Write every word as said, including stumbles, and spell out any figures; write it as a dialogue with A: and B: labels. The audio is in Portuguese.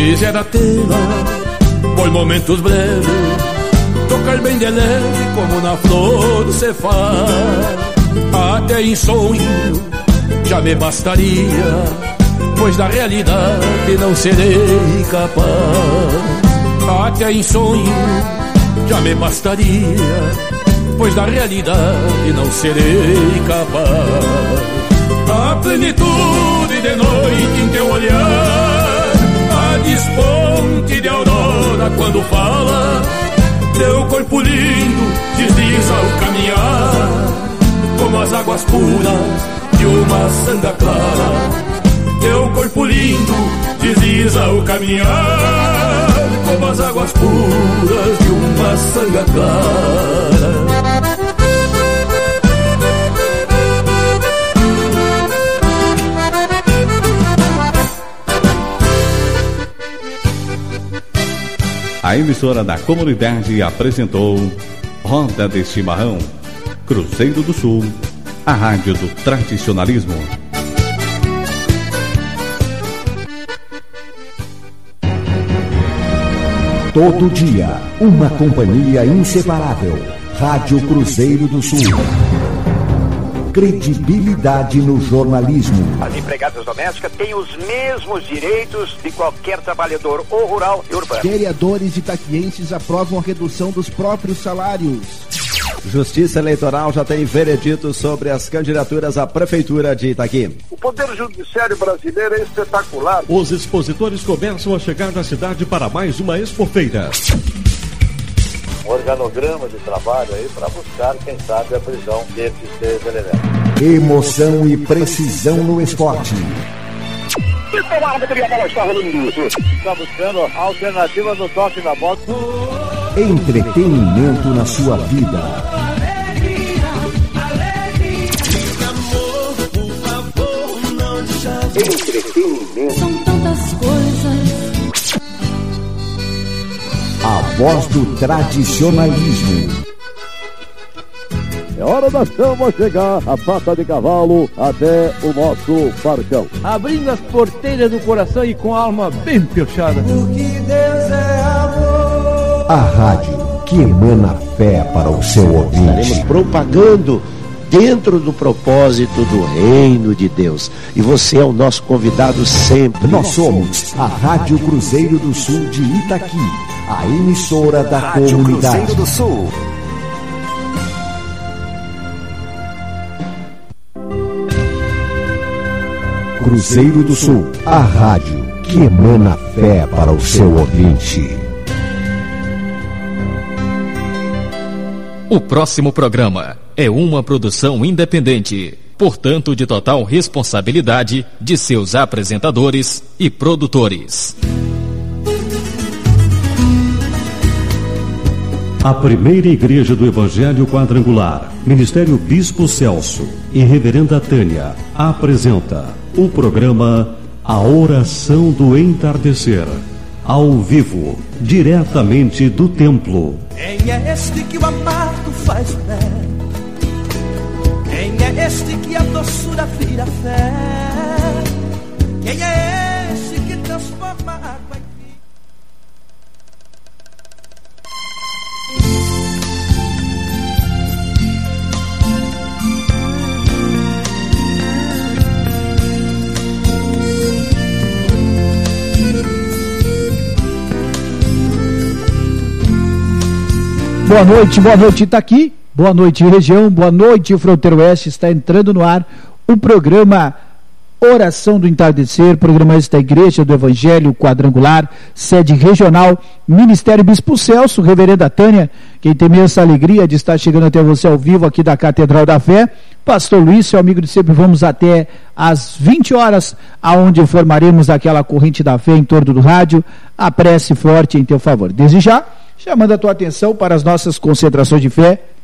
A: quiser a tela, por momentos breves, tocar bem de leve como na flor se faz. Até em sonho já me bastaria, pois da realidade não serei capaz. Até em sonho já me bastaria, pois da realidade não serei capaz. A plenitude de noite em teu olhar, a desponte de aurora quando fala, teu corpo lindo desliza ao caminhar, como as águas puras de uma sanga clara. Teu corpo lindo desliza ao caminhar, como as águas puras de uma sanga clara.
B: A emissora da comunidade apresentou Roda de Chimarrão, Cruzeiro do Sul, a rádio do tradicionalismo.
C: Todo dia, uma companhia inseparável. Rádio Cruzeiro do Sul. Credibilidade no jornalismo.
D: As empregadas domésticas têm os mesmos direitos de qualquer trabalhador ou rural e urbano.
E: Vereadores itaquienses aprovam a redução dos próprios salários.
F: Justiça Eleitoral já tem veredito sobre as candidaturas à Prefeitura de Itaqui.
G: O Poder Judiciário brasileiro é espetacular.
H: Os expositores começam a chegar na cidade para mais uma expofeira.
I: Um organograma de trabalho aí para buscar, quem sabe, a prisão desses três elementos.
C: Emoção e precisão no esporte.
I: Está buscando alternativa no toque na bola.
C: Entretenimento na sua vida. Entretenimento.
J: São tantas coisas.
C: A voz do tradicionalismo.
K: É hora da chama chegar, a pata de cavalo até o nosso barcão.
L: Abrindo as porteiras do coração e com a alma bem piochada.
M: Porque Deus é amor.
C: A rádio que emana fé para o seu ouvinte.
N: Estaremos propagando dentro do propósito do reino de Deus. E você é o nosso convidado sempre.
C: Nós somos a Rádio Cruzeiro do Sul de Itaqui, a emissora da Rádio comunidade.
O: Cruzeiro do Sul.
C: Cruzeiro do Sul, a rádio que emana fé para o seu ouvinte.
P: O próximo programa é uma produção independente, portanto de total responsabilidade de seus apresentadores e produtores.
H: A primeira igreja do Evangelho Quadrangular, Ministério Bispo Celso e Reverenda Tânia, apresenta o programa A Oração do Entardecer, ao vivo, diretamente do templo.
M: Quem é este que o amargo faz pé? Quem é este que a doçura vira fé? Quem é este que transforma a água em vinho?
E: Boa noite, boa noite Itaqui, boa noite região, boa noite Fronteira Oeste. Está entrando no ar o programa Oração do Entardecer, programa da Igreja do Evangelho Quadrangular, sede regional, Ministério Bispo Celso, Reverenda Tânia, quem tem essa alegria de estar chegando até você ao vivo aqui da Catedral da Fé, Pastor Luiz, seu amigo de sempre. Vamos até às vinte horas, aonde formaremos aquela corrente da fé em torno do rádio, a prece forte em teu favor. Desde já, chamando a tua atenção para as nossas concentrações de fé